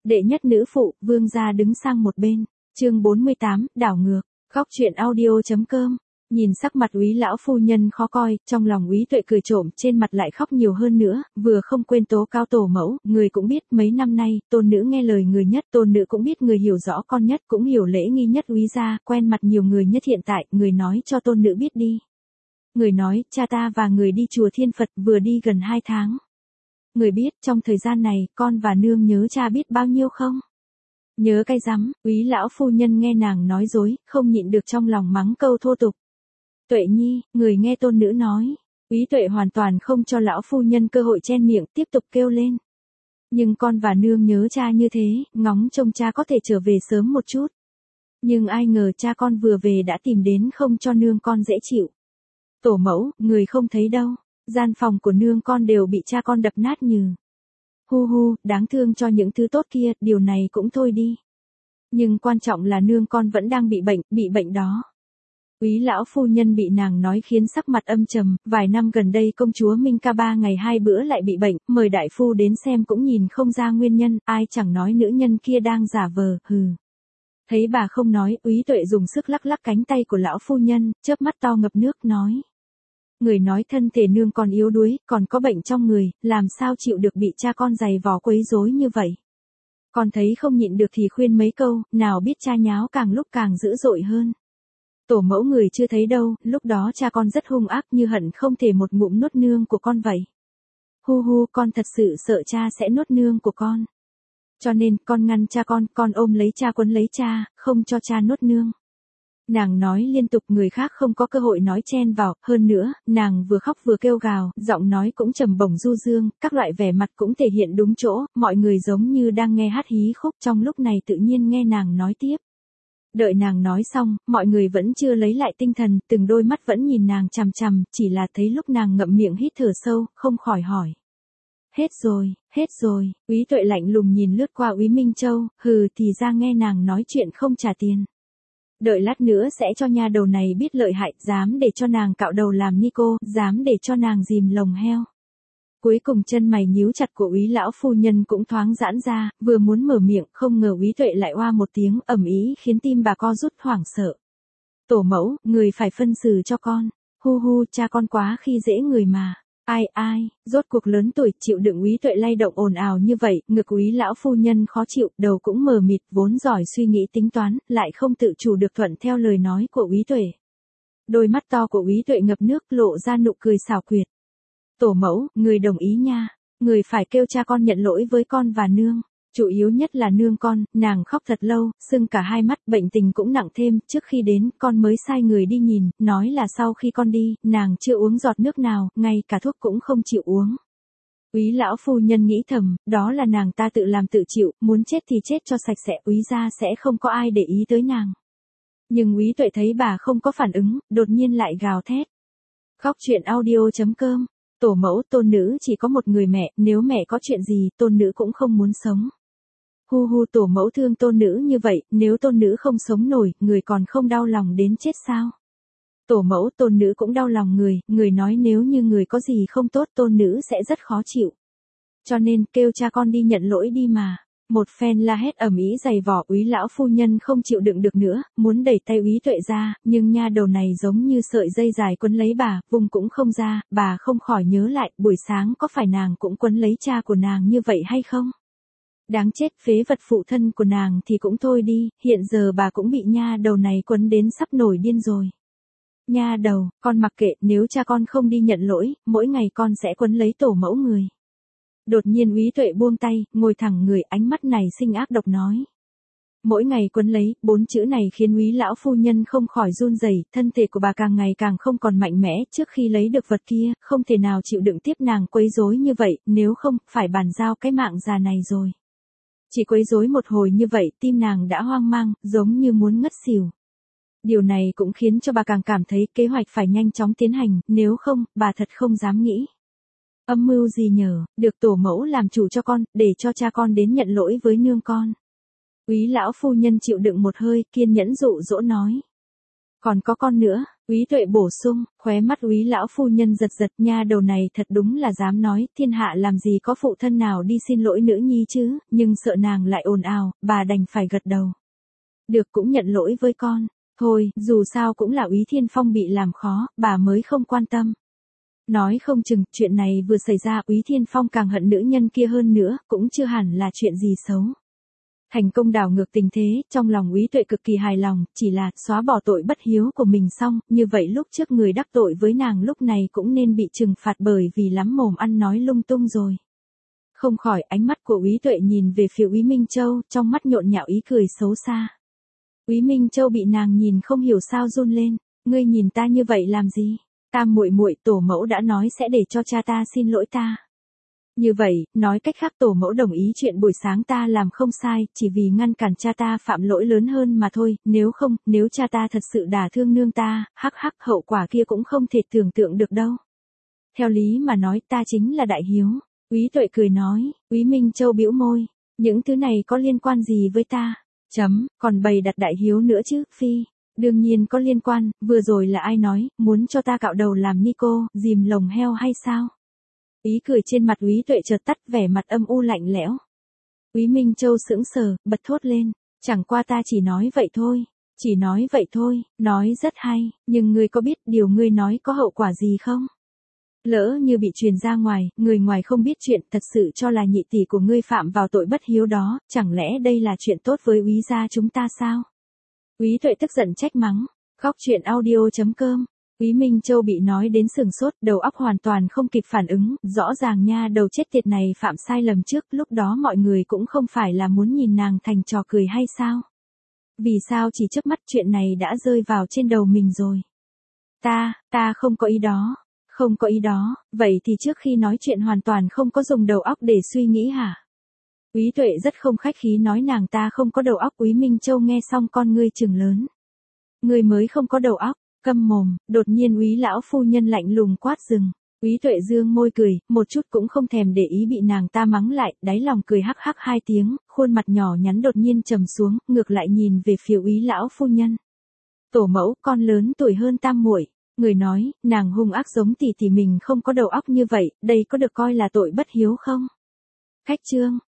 Đệ nhất nữ phụ, vương gia đứng sang một bên. Chương 48, đảo ngược. Góc truyện audio.com. Nhìn sắc mặt Úy lão phu nhân khó coi, trong lòng Úy Tuệ cười trộm, trên mặt lại khóc nhiều hơn nữa, vừa không quên tố cao tổ mẫu, người cũng biết mấy năm nay, tôn nữ nghe lời người nhất, tôn nữ cũng biết người hiểu rõ con nhất, cũng hiểu lễ nghi nhất Úy gia, quen mặt nhiều người nhất hiện tại, người nói cho tôn nữ biết đi. Người nói, cha ta và người đi chùa Thiên Phật vừa đi gần 2 tháng. Người biết, trong thời gian này, con và nương nhớ cha biết bao nhiêu không? Nhớ cái rắm, Úy lão phu nhân nghe nàng nói dối, không nhịn được trong lòng mắng câu thô tục. Tuệ nhi, người nghe tôn nữ nói. Úy Tuệ hoàn toàn không cho lão phu nhân cơ hội chen miệng, tiếp tục kêu lên. Nhưng con và nương nhớ cha như thế, ngóng trông cha có thể trở về sớm một chút. Nhưng ai ngờ cha con vừa về đã tìm đến không cho nương con dễ chịu. Tổ mẫu, người không thấy đâu, gian phòng của nương con đều bị cha con đập nát nhừ. Hu hu, đáng thương cho những thứ tốt kia, điều này cũng thôi đi. Nhưng quan trọng là nương con vẫn đang bị bệnh đó. Úy lão phu nhân bị nàng nói khiến sắc mặt âm trầm, vài năm gần đây công chúa Minh Ca 3 ngày 2 bữa lại bị bệnh, mời đại phu đến xem cũng nhìn không ra nguyên nhân, ai chẳng nói nữ nhân kia đang giả vờ, hừ. Thấy bà không nói, Úy Tuệ dùng sức lắc lắc cánh tay của lão phu nhân, chớp mắt to ngập nước nói. Người nói thân thể nương còn yếu đuối, còn có bệnh trong người, làm sao chịu được bị cha con giày vò quấy rối như vậy. Con thấy không nhịn được thì khuyên mấy câu, nào biết cha nháo càng lúc càng dữ dội hơn. Tổ mẫu người chưa thấy đâu, lúc đó cha con rất hung ác như hận không thể một ngụm nuốt nương của con vậy. Hu hu, con thật sự sợ cha sẽ nuốt nương của con. Cho nên, con ngăn cha con ôm lấy cha quấn lấy cha, không cho cha nuốt nương. Nàng nói liên tục người khác không có cơ hội nói chen vào, hơn nữa, nàng vừa khóc vừa kêu gào, giọng nói cũng trầm bổng du dương, các loại vẻ mặt cũng thể hiện đúng chỗ, mọi người giống như đang nghe hát hí khúc trong lúc này tự nhiên nghe nàng nói tiếp. Đợi nàng nói xong, mọi người vẫn chưa lấy lại tinh thần, từng đôi mắt vẫn nhìn nàng chằm chằm, chỉ là thấy lúc nàng ngậm miệng hít thở sâu, không khỏi hỏi. Hết rồi, Úy Tuệ lạnh lùng nhìn lướt qua Úy Minh Châu, hừ thì ra nghe nàng nói chuyện không trả tiền. Đợi lát nữa sẽ cho nha đầu này biết lợi hại, dám để cho nàng cạo đầu làm ni cô, dám để cho nàng dìm lồng heo. Cuối cùng chân mày nhíu chặt của Úy lão phu nhân cũng thoáng giãn ra, vừa muốn mở miệng, không ngờ Úy Tuệ lại oa một tiếng ầm ĩ khiến tim bà co rút hoảng sợ. Tổ mẫu, người phải phân xử cho con. Hu hu, cha con quá khi dễ người mà. Ai, rốt cuộc lớn tuổi chịu đựng Úy Tuệ lay động ồn ào như vậy, ngực Úy lão phu nhân khó chịu, đầu cũng mờ mịt, vốn giỏi suy nghĩ tính toán, lại không tự chủ được thuận theo lời nói của Úy Tuệ. Đôi mắt to của Úy Tuệ ngập nước, lộ ra nụ cười xảo quyệt. Tổ mẫu, người đồng ý nha, người phải kêu cha con nhận lỗi với con và nương. Chủ yếu nhất là nương con, nàng khóc thật lâu, sưng cả hai mắt, bệnh tình cũng nặng thêm, trước khi đến, con mới sai người đi nhìn, nói là sau khi con đi, nàng chưa uống giọt nước nào, ngay cả thuốc cũng không chịu uống. Úy lão phu nhân nghĩ thầm, đó là nàng ta tự làm tự chịu, muốn chết thì chết cho sạch sẽ, Úy gia sẽ không có ai để ý tới nàng. Nhưng Úy Tuệ thấy bà không có phản ứng, đột nhiên lại gào thét. Góc truyện audio.com. Tổ mẫu, tôn nữ chỉ có một người mẹ, nếu mẹ có chuyện gì, tôn nữ cũng không muốn sống. Hu hu, tổ mẫu thương tôn nữ như vậy, nếu tôn nữ không sống nổi, người còn không đau lòng đến chết sao? Tổ mẫu, tôn nữ cũng đau lòng người nói nếu như người có gì không tốt tôn nữ sẽ rất khó chịu. Cho nên, kêu cha con đi nhận lỗi đi mà. Một phen la hét ầm ĩ giày vò, Úy lão phu nhân không chịu đựng được nữa, muốn đẩy tay Úy Tuệ ra, nhưng nha đầu này giống như sợi dây dài quấn lấy bà, vùng cũng không ra, bà không khỏi nhớ lại, buổi sáng có phải nàng cũng quấn lấy cha của nàng như vậy hay không? Đáng chết, phế vật phụ thân của nàng thì cũng thôi đi, hiện giờ bà cũng bị nha đầu này quấn đến sắp nổi điên rồi. Nha đầu, con mặc kệ, nếu cha con không đi nhận lỗi, mỗi ngày con sẽ quấn lấy tổ mẫu người. Đột nhiên Úy Tuệ buông tay, ngồi thẳng người, ánh mắt này sinh ác độc nói. Mỗi ngày quấn lấy, 4 chữ này khiến Úy lão phu nhân không khỏi run rẩy, thân thể của bà càng ngày càng không còn mạnh mẽ, trước khi lấy được vật kia, không thể nào chịu đựng tiếp nàng quấy rối như vậy, nếu không, phải bàn giao cái mạng già này rồi. Chỉ quấy rối một hồi như vậy, tim nàng đã hoang mang, giống như muốn ngất xỉu. Điều này cũng khiến cho bà càng cảm thấy kế hoạch phải nhanh chóng tiến hành, nếu không, bà thật không dám nghĩ. Âm mưu gì nhờ, được tổ mẫu làm chủ cho con, để cho cha con đến nhận lỗi với nương con. Úy lão phu nhân chịu đựng một hơi, kiên nhẫn dụ dỗ nói. Còn có con nữa, Úy Tuệ bổ sung, khóe mắt Úy lão phu nhân giật giật, nha đầu này thật đúng là dám nói, thiên hạ làm gì có phụ thân nào đi xin lỗi nữ nhi chứ, nhưng sợ nàng lại ồn ào, bà đành phải gật đầu. Được, cũng nhận lỗi với con. Thôi, dù sao cũng là Úy Thiên Phong bị làm khó, bà mới không quan tâm. Nói không chừng, chuyện này vừa xảy ra Úy Thiên Phong càng hận nữ nhân kia hơn nữa, cũng chưa hẳn là chuyện gì xấu. Thành công đảo ngược tình thế, trong lòng Úy Tuệ cực kỳ hài lòng, chỉ là xóa bỏ tội bất hiếu của mình xong, như vậy lúc trước người đắc tội với nàng lúc này cũng nên bị trừng phạt bởi vì lắm mồm ăn nói lung tung rồi. Không khỏi ánh mắt của Úy Tuệ nhìn về phía Úy Minh Châu, trong mắt nhộn nhạo ý cười xấu xa. Úy Minh Châu bị nàng nhìn không hiểu sao run lên, ngươi nhìn ta như vậy làm gì? Ta muội muội, tổ mẫu đã nói sẽ để cho cha ta xin lỗi ta. Như vậy, nói cách khác tổ mẫu đồng ý chuyện buổi sáng ta làm không sai, chỉ vì ngăn cản cha ta phạm lỗi lớn hơn mà thôi, nếu không, nếu cha ta thật sự đả thương nương ta, hắc hắc, hậu quả kia cũng không thể tưởng tượng được đâu. Theo lý mà nói ta chính là đại hiếu. Úy Tuệ cười nói, Úy Minh Châu bĩu môi, những thứ này có liên quan gì với ta? Còn bày đặt đại hiếu nữa chứ, phi. Đương nhiên có liên quan, vừa rồi là ai nói, muốn cho ta cạo đầu làm ni cô, dìm lồng heo hay sao? Ý cười trên mặt Úy Tuệ chợt tắt, vẻ mặt âm u lạnh lẽo. Úy Minh Châu sững sờ, bật thốt lên, chẳng qua ta chỉ nói vậy thôi. Chỉ nói vậy thôi, nói rất hay, nhưng ngươi có biết điều ngươi nói có hậu quả gì không? Lỡ như bị truyền ra ngoài, người ngoài không biết chuyện, thật sự cho là nhị tỷ của ngươi phạm vào tội bất hiếu đó, chẳng lẽ đây là chuyện tốt với Úy gia chúng ta sao? Úy Tuệ tức giận trách mắng, Góc Truyện Audio.com. Úy Minh Châu bị nói đến sừng sốt, đầu óc hoàn toàn không kịp phản ứng, rõ ràng nha đầu chết tiệt này phạm sai lầm trước, lúc đó mọi người cũng không phải là muốn nhìn nàng thành trò cười hay sao? Vì sao chỉ chớp mắt chuyện này đã rơi vào trên đầu mình rồi? Ta không có ý đó. Không có ý đó, vậy thì trước khi nói chuyện hoàn toàn không có dùng đầu óc để suy nghĩ hả? Úy Tuệ rất không khách khí nói nàng ta không có đầu óc. Úy Minh Châu nghe xong con ngươi trừng lớn. Ngươi mới không có đầu óc, câm mồm. Đột nhiên Úy lão phu nhân lạnh lùng quát dừng. Úy Tuệ dương môi cười, một chút cũng không thèm để ý bị nàng ta mắng lại, đáy lòng cười hắc hắc hai tiếng, khuôn mặt nhỏ nhắn đột nhiên trầm xuống, ngược lại nhìn về phía Úy lão phu nhân. Tổ mẫu, con lớn tuổi hơn tam muội. Người nói, nàng hung ác giống tỷ tỷ mình không có đầu óc như vậy, đây có được coi là tội bất hiếu không? Khách chương.